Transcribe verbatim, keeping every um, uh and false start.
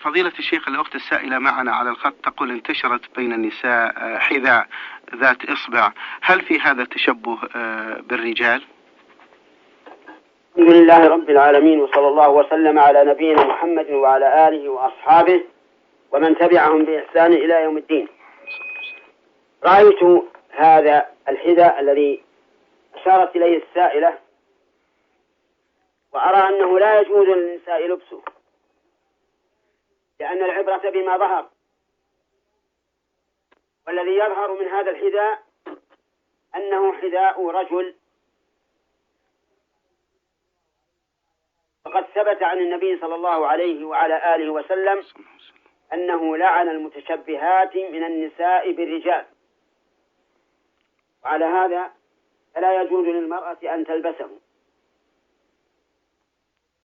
فضيلة الشيخ، الأخت السائلة معنا على الخط تقول انتشرت بين النساء حذاء ذات إصبع، هل في هذا تشبه بالرجال؟ الحمد لله رب العالمين، وصلى الله وسلم على نبينا محمد وعلى آله وأصحابه ومن تبعهم بإحسان إلى يوم الدين. رأيت هذا الحذاء الذي أشارت إليه السائلة، وأرى أنه لا يجوز للنساء لبسه، لأن العبرة بما ظهر، والذي يظهر من هذا الحذاء أنه حذاء رجل، وقد ثبت عن النبي صلى الله عليه وعلى آله وسلم أنه لعن المتشبهات من النساء بالرجال، وعلى هذا فلا يجوز للمرأة أن تلبسه.